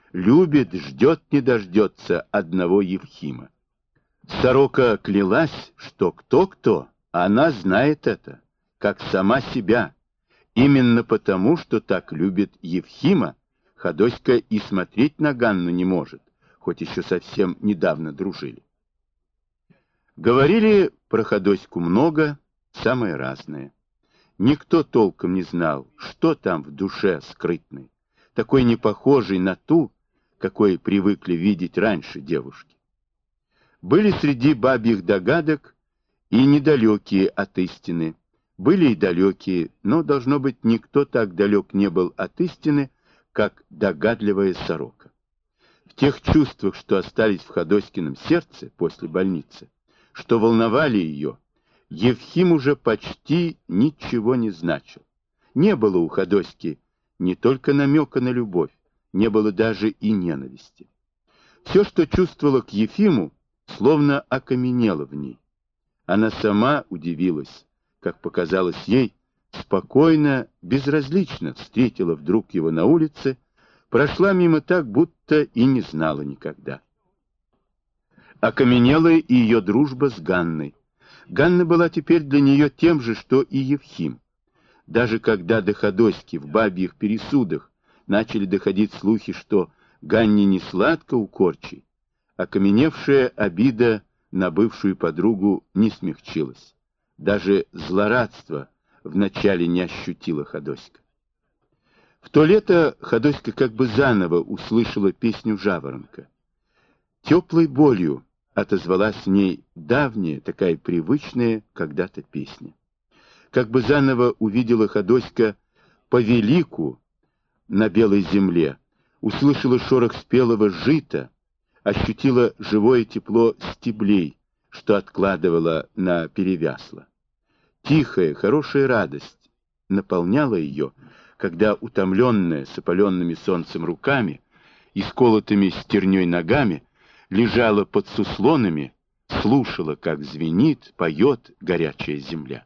любит, ждет не дождется одного Евхима. Сорока клялась, что кто-кто, а она знает это, как сама себя. Именно потому, что так любит Евхима, Ходоська и смотреть на Ганну не может, хоть еще совсем недавно дружили. Говорили про Ходоську много, самое разное. Никто толком не знал, что там в душе скрытной, такой непохожей на ту, какой привыкли видеть раньше девушки. Были среди бабьих догадок и недалекие от истины, были и далекие, но, должно быть, никто так далек не был от истины, как догадливая сорока. В тех чувствах, что остались в Ходоськином сердце после больницы, что волновали ее, Евхим уже почти ничего не значил. Не было у Ходоськи не только намека на любовь, не было даже и ненависти. Все, что чувствовала к Ефиму, словно окаменело в ней. Она сама удивилась, как показалось ей, спокойно, безразлично встретила вдруг его на улице, прошла мимо так, будто и не знала никогда. Окаменела и ее дружба с Ганной. Ганна была теперь для нее тем же, что и Евхим. Даже когда до Ходоськи в бабьих пересудах начали доходить слухи, что Ганне не сладко у корчей, окаменевшая обида на бывшую подругу не смягчилась. Даже злорадство вначале не ощутила Ходоська. В то лето Ходоська как бы заново услышала песню жаворонка. Теплой болью отозвалась в ней давняя, такая привычная когда-то песня. Как бы заново увидела Ходоська повелику на белой земле, услышала шорох спелого жита, ощутила живое тепло стеблей, что откладывала на перевясло. Тихая, хорошая радость наполняла ее, когда утомленная, с опаленными солнцем руками и сколотыми стерней ногами, лежала под суслонами, слушала, как звенит, поет горячая земля.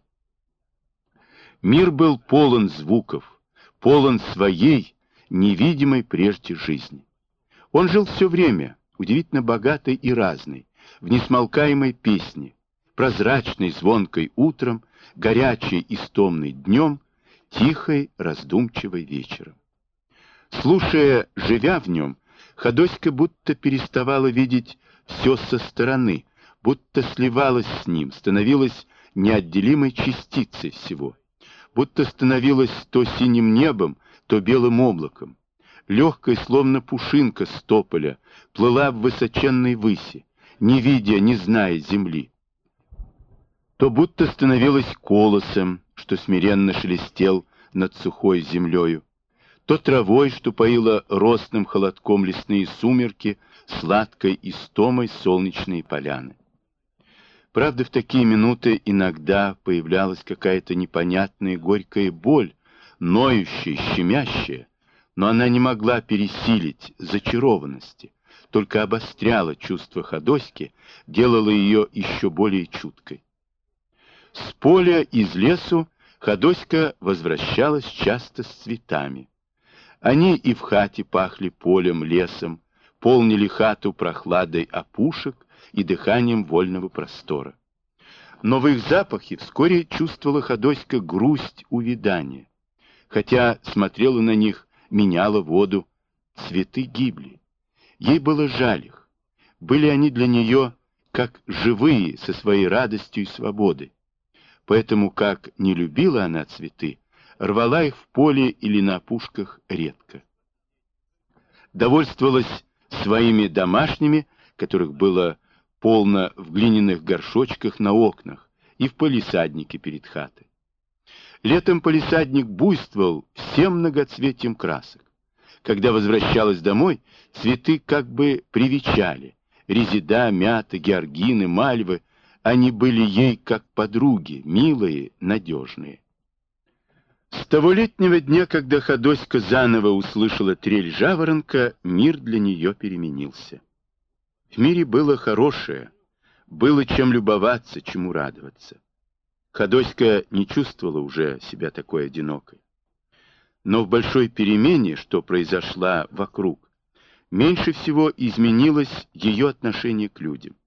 Мир был полон звуков, полон своей, невидимой прежде жизни. Он жил все время, удивительно богатой и разной, в несмолкаемой песне, прозрачной, звонкой утром, горячей, истомной днем, тихой, раздумчивой вечером. Слушая, живя в нем, Ходоська будто переставала видеть все со стороны, будто сливалась с ним, становилась неотделимой частицей всего, будто становилась то синим небом, то белым облаком, легкой, словно пушинка с тополя, плыла в высоченной выси, не видя, не зная земли, то будто становилась колосом, что смиренно шелестел над сухой землею, то травой, что поила росным холодком лесные сумерки, сладкой истомой солнечные поляны. Правда, в такие минуты иногда появлялась какая-то непонятная горькая боль, ноющая, щемящая, но она не могла пересилить зачарованности, только обостряла чувство Ходоськи, делала ее еще более чуткой. С поля, из лесу Ходоська возвращалась часто с цветами. Они и в хате пахли полем, лесом, полнили хату прохладой опушек и дыханием вольного простора. Но в их запахе вскоре чувствовала Ходоська грусть увядания. Хотя смотрела на них, меняла воду, цветы гибли. Ей было жаль их. Были они для нее как живые, со своей радостью и свободой. Поэтому, как не любила она цветы, рвала их в поле или на опушках редко. Довольствовалась своими домашними, которых было полно в глиняных горшочках на окнах и в палисаднике перед хатой. Летом палисадник буйствовал всем многоцветием красок. Когда возвращалась домой, цветы как бы привечали. Резида, мята, георгины, мальвы, они были ей как подруги, милые, надежные. С того летнего дня, когда Ходоська заново услышала трель жаворонка, мир для нее переменился. В мире было хорошее, было чем любоваться, чему радоваться. Ходоська не чувствовала уже себя такой одинокой. Но в большой перемене, что произошла вокруг, Меньше всего изменилось ее отношение к людям.